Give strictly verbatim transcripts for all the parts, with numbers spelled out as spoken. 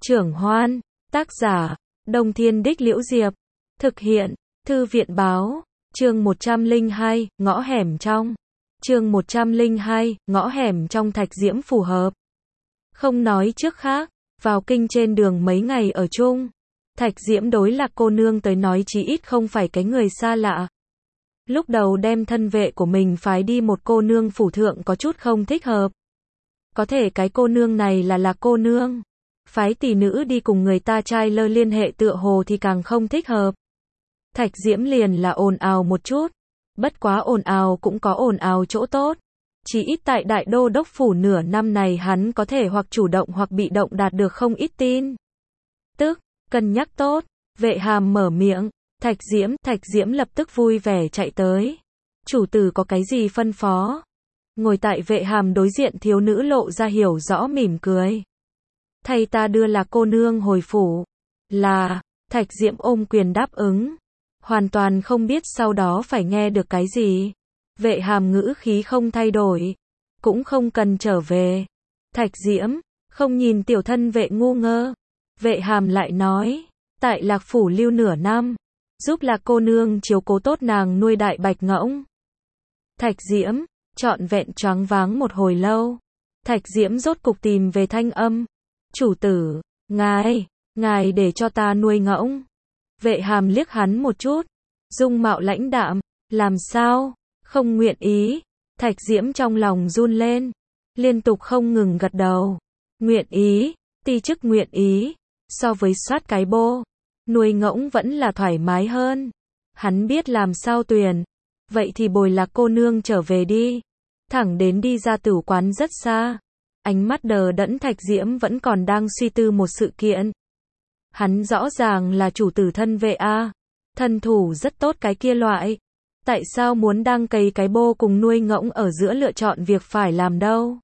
Trưởng Hoan, tác giả, Đông Thiên Đích Liễu Diệp, thực hiện, Thư viện Báo, chương một trăm lẻ hai, ngõ hẻm trong. Chương một trăm lẻ hai, ngõ hẻm trong Thạch Diễm phù hợp. Không nói trước khác, vào kinh trên đường mấy ngày ở chung, Thạch Diễm đối Lạc cô nương tới nói chí ít không phải cái người xa lạ. Lúc đầu đem thân vệ của mình phái đi một cô nương phủ thượng có chút không thích hợp. Có thể cái cô nương này là Lạc cô nương. Phái tỷ nữ đi cùng người ta trai lơ liên hệ tựa hồ thì càng không thích hợp. Thạch Diễm liền là ồn ào một chút. Bất quá ồn ào cũng có ồn ào chỗ tốt. Chỉ ít tại Đại Đô Đốc phủ nửa năm này hắn có thể hoặc chủ động hoặc bị động đạt được không ít tin. Tức, cân nhắc tốt, Vệ Hàm mở miệng, Thạch Diễm, Thạch Diễm lập tức vui vẻ chạy tới. Chủ tử có cái gì phân phó? Ngồi tại Vệ Hàm đối diện thiếu nữ lộ ra hiểu rõ mỉm cười. Thay ta đưa Lạc cô nương hồi phủ. Là, Thạch Diễm ôm quyền đáp ứng. Hoàn toàn không biết sau đó phải nghe được cái gì. Vệ Hàm ngữ khí không thay đổi. Cũng không cần trở về. Thạch Diễm, không nhìn tiểu thân vệ ngu ngơ. Vệ Hàm lại nói, tại Lạc phủ lưu nửa năm. Giúp Lạc cô nương chiếu cố tốt nàng nuôi đại bạch ngỗng. Thạch Diễm, trọn vẹn choáng váng một hồi lâu. Thạch Diễm rốt cục tìm về thanh âm. Chủ tử, ngài, ngài để cho ta nuôi ngỗng. Vệ Hàm liếc hắn một chút. Dung mạo lãnh đạm, làm sao, không nguyện ý. Thạch Diễm trong lòng run lên. Liên tục không ngừng gật đầu. Nguyện ý, ti chức nguyện ý. So với soát cái bô, nuôi ngỗng vẫn là thoải mái hơn. Hắn biết làm sao tuyển. Vậy thì bồi Lạc cô nương trở về đi. Thẳng đến đi ra tử quán rất xa. Ánh mắt đờ đẫn Thạch Diễm vẫn còn đang suy tư một sự kiện. Hắn rõ ràng là chủ tử thân vệ a, thân thủ rất tốt cái kia loại. Tại sao muốn đang cày cái bô cùng nuôi ngỗng ở giữa lựa chọn việc phải làm đâu?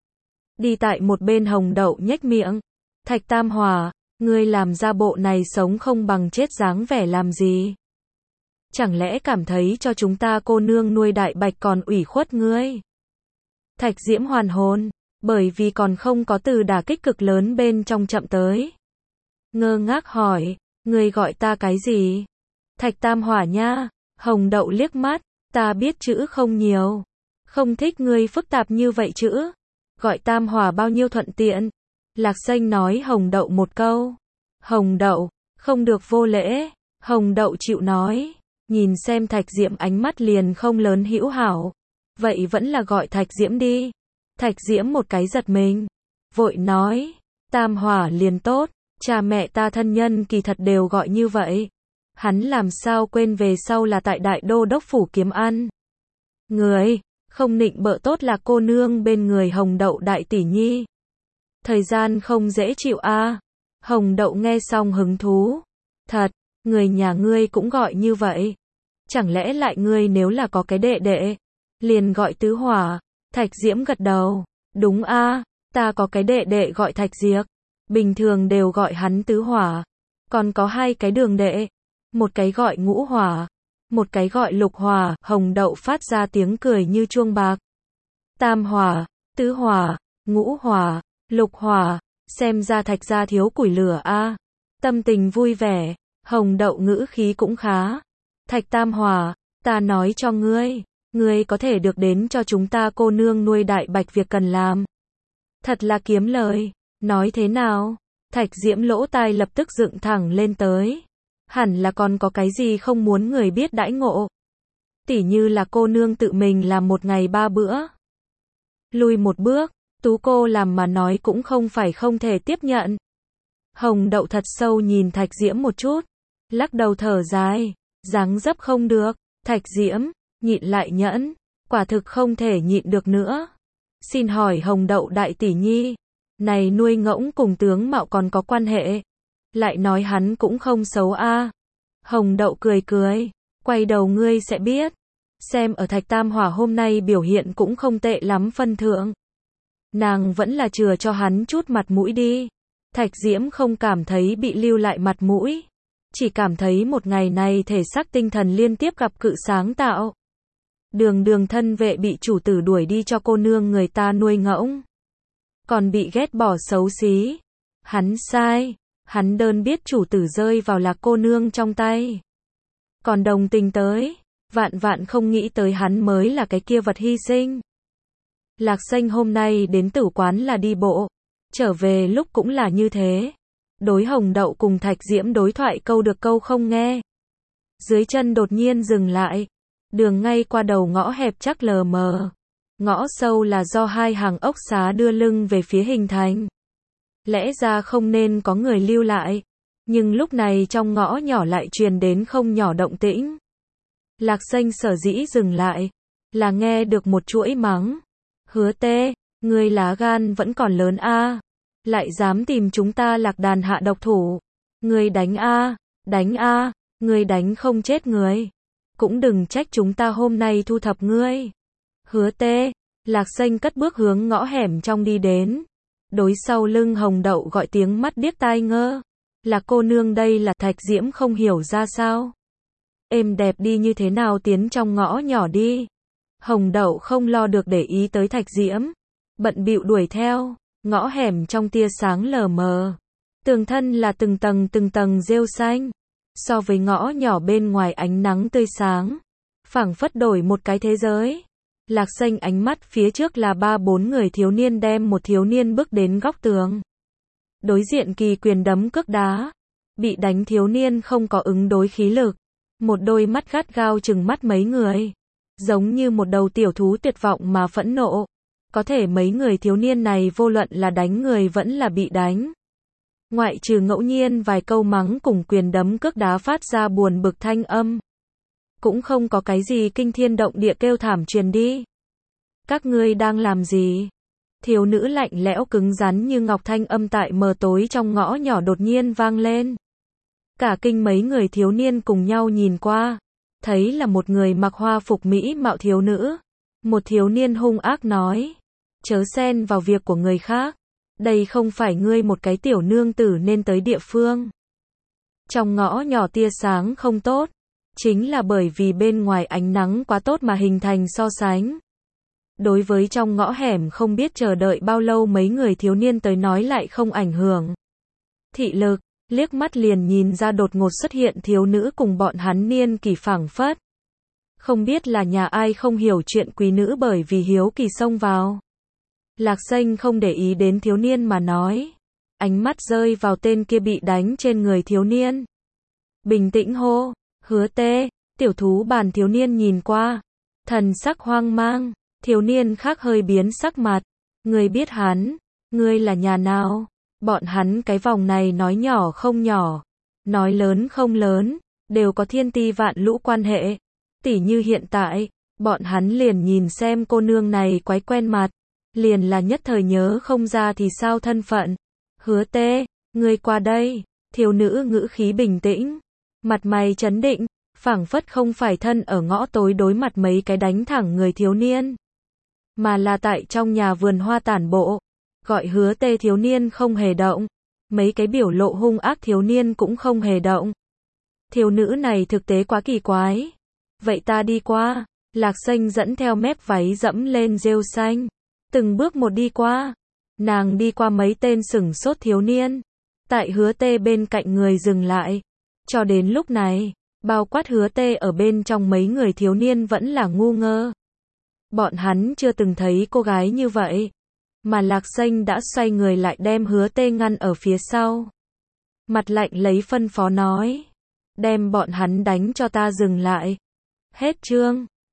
Đi tại một bên Hồng Đậu nhếch miệng. Thạch Tam Hòa, ngươi làm ra bộ này sống không bằng chết dáng vẻ làm gì? Chẳng lẽ cảm thấy cho chúng ta cô nương nuôi đại bạch còn ủy khuất ngươi? Thạch Diễm hoàn hồn, bởi vì còn không có từ đả kích cực lớn bên trong chậm tới. Ngơ ngác hỏi, ngươi gọi ta cái gì? Thạch Tam Hỏa nha. Hồng Đậu liếc mắt, ta biết chữ không nhiều. Không thích ngươi phức tạp như vậy chữ. Gọi Tam Hỏa bao nhiêu thuận tiện. Lạc Xanh nói Hồng Đậu một câu. Hồng Đậu, không được vô lễ. Hồng Đậu chịu nói. Nhìn xem Thạch Diễm ánh mắt liền không lớn hữu hảo. Vậy vẫn là gọi Thạch Diễm đi. Thạch Diễm một cái giật mình. Vội nói, Tam Hỏa liền tốt. Cha mẹ ta thân nhân kỳ thật đều gọi như vậy. Hắn làm sao quên về sau là tại Đại Đô Đốc phủ kiếm ăn. Người, không nịnh bợ tốt là cô nương bên người Hồng Đậu đại tỷ nhi. Thời gian không dễ chịu a. À. Hồng Đậu nghe xong hứng thú. Thật, người nhà ngươi cũng gọi như vậy. Chẳng lẽ lại ngươi nếu là có cái đệ đệ, liền gọi Tứ Hỏa. Thạch Diễm gật đầu. Đúng a, à, ta có cái đệ đệ gọi Thạch Diệc. Bình thường đều gọi hắn Tứ Hỏa. Còn có hai cái đường đệ. Một cái gọi Ngũ Hỏa. Một cái gọi Lục Hỏa. Hồng Đậu phát ra tiếng cười như chuông bạc. Tam Hỏa, Tứ Hỏa, Ngũ Hỏa, Lục Hỏa. Xem ra Thạch gia thiếu củi lửa a. À. Tâm tình vui vẻ. Hồng Đậu ngữ khí cũng khá. Thạch Tam Hỏa, ta nói cho ngươi. Ngươi có thể được đến cho chúng ta cô nương nuôi đại bạch việc cần làm. Thật là kiếm lời. Nói thế nào? Thạch Diễm lỗ tai lập tức dựng thẳng lên tới. Hẳn là còn có cái gì không muốn người biết đãi ngộ. Tỉ như là cô nương tự mình làm một ngày ba bữa. Lùi một bước, Tú cô làm mà nói cũng không phải không thể tiếp nhận. Hồng Đậu thật sâu nhìn Thạch Diễm một chút. Lắc đầu thở dài. Dáng dấp không được. Thạch Diễm, nhịn lại nhẫn. Quả thực không thể nhịn được nữa. Xin hỏi Hồng Đậu đại tỷ nhi. Này nuôi ngỗng cùng tướng mạo còn có quan hệ. Lại nói hắn cũng không xấu a. À. Hồng Đậu cười cười. Quay đầu ngươi sẽ biết. Xem ở Thạch Tam Hỏa hôm nay biểu hiện cũng không tệ lắm phân thượng. Nàng vẫn là chừa cho hắn chút mặt mũi đi. Thạch Diễm không cảm thấy bị lưu lại mặt mũi. Chỉ cảm thấy một ngày này thể xác tinh thần liên tiếp gặp cự sáng tạo. Đường đường thân vệ bị chủ tử đuổi đi cho cô nương người ta nuôi ngỗng. Còn bị ghét bỏ xấu xí. Hắn sai, hắn đơn biết chủ tử rơi vào Lạc cô nương trong tay. Còn đồng tình tới, vạn vạn không nghĩ tới hắn mới là cái kia vật hy sinh. Lạc Xanh hôm nay đến tử quán là đi bộ, trở về lúc cũng là như thế. Đối Hồng Đậu cùng Thạch Diễm đối thoại câu được câu không nghe. Dưới chân đột nhiên dừng lại, đường ngay qua đầu ngõ hẹp chắc lờ mờ. Ngõ sâu là do hai hàng ốc xá đưa lưng về phía hình thành. Lẽ ra không nên có người lưu lại, nhưng lúc này trong ngõ nhỏ lại truyền đến không nhỏ động tĩnh. Lạc Xanh sở dĩ dừng lại, là nghe được một chuỗi mắng. Hứa Tê, ngươi lá gan vẫn còn lớn a, lại dám tìm chúng ta Lạc đàn hạ độc thủ. Ngươi đánh a, đánh a, ngươi đánh không chết người. Cũng đừng trách chúng ta hôm nay thu thập ngươi. Hứa Tê, Lạc Xanh cất bước hướng ngõ hẻm trong đi đến. Đối sau lưng Hồng Đậu gọi tiếng mắt điếc tai ngơ. Lạc cô nương đây là Thạch Diễm không hiểu ra sao. Êm đẹp đi như thế nào tiến trong ngõ nhỏ đi. Hồng Đậu không lo được để ý tới Thạch Diễm. Bận bịu đuổi theo, ngõ hẻm trong tia sáng lờ mờ. Tường thân là từng tầng từng tầng rêu xanh. So với ngõ nhỏ bên ngoài ánh nắng tươi sáng, phảng phất đổi một cái thế giới. Lạc Xanh ánh mắt phía trước là ba bốn người thiếu niên đem một thiếu niên bước đến góc tường. Đối diện kỳ quyền đấm cước đá. Bị đánh thiếu niên không có ứng đối khí lực. Một đôi mắt gắt gao trừng mắt mấy người. Giống như một đầu tiểu thú tuyệt vọng mà phẫn nộ. Có thể mấy người thiếu niên này vô luận là đánh người vẫn là bị đánh. Ngoại trừ ngẫu nhiên vài câu mắng cùng quyền đấm cước đá phát ra buồn bực thanh âm. Cũng không có cái gì kinh thiên động địa kêu thảm truyền đi. Các ngươi đang làm gì? Thiếu nữ lạnh lẽo cứng rắn như ngọc thanh âm tại mờ tối trong ngõ nhỏ đột nhiên vang lên. Cả kinh mấy người thiếu niên cùng nhau nhìn qua. Thấy là một người mặc hoa phục mỹ mạo thiếu nữ. Một thiếu niên hung ác nói. Chớ xen vào việc của người khác. Đây không phải ngươi một cái tiểu nương tử nên tới địa phương. Trong ngõ nhỏ tia sáng không tốt. Chính là bởi vì bên ngoài ánh nắng quá tốt mà hình thành so sánh. Đối với trong ngõ hẻm không biết chờ đợi bao lâu mấy người thiếu niên tới nói lại không ảnh hưởng. Thị lực, liếc mắt liền nhìn ra đột ngột xuất hiện thiếu nữ cùng bọn hắn niên kỷ phảng phất. Không biết là nhà ai không hiểu chuyện quý nữ bởi vì hiếu kỳ xông vào. Lạc Xanh không để ý đến thiếu niên mà nói. Ánh mắt rơi vào tên kia bị đánh trên người thiếu niên. Bình tĩnh hô, Hứa Tê, tiểu thú bàn thiếu niên nhìn qua. Thần sắc hoang mang, thiếu niên khác hơi biến sắc mặt. Ngươi biết hắn, ngươi là nhà nào? Bọn hắn cái vòng này nói nhỏ không nhỏ, nói lớn không lớn, đều có thiên ti vạn lũ quan hệ. Tỉ như hiện tại, bọn hắn liền nhìn xem cô nương này quái quen mặt. Liền là nhất thời nhớ không ra thì sao thân phận. Hứa Tê, ngươi qua đây. Thiếu nữ ngữ khí bình tĩnh, mặt mày trấn định, phảng phất không phải thân ở ngõ tối đối mặt mấy cái đánh thẳng người thiếu niên, mà là tại trong nhà vườn hoa tản bộ. Gọi Hứa Tê thiếu niên không hề động, mấy cái biểu lộ hung ác thiếu niên cũng không hề động. Thiếu nữ này thực tế quá kỳ quái. Vậy ta đi qua. Lạc Xanh dẫn theo mép váy dẫm lên rêu xanh. Từng bước một đi qua. Nàng đi qua mấy tên sửng sốt thiếu niên. Tại Hứa Tê bên cạnh người dừng lại. Cho đến lúc này, bao quát Hứa Tê ở bên trong mấy người thiếu niên vẫn là ngu ngơ. Bọn hắn chưa từng thấy cô gái như vậy. Mà Lạc Xanh đã xoay người lại đem Hứa Tê ngăn ở phía sau. Mặt lạnh lấy phân phó nói. Đem bọn hắn đánh cho ta dừng lại. Hết chương.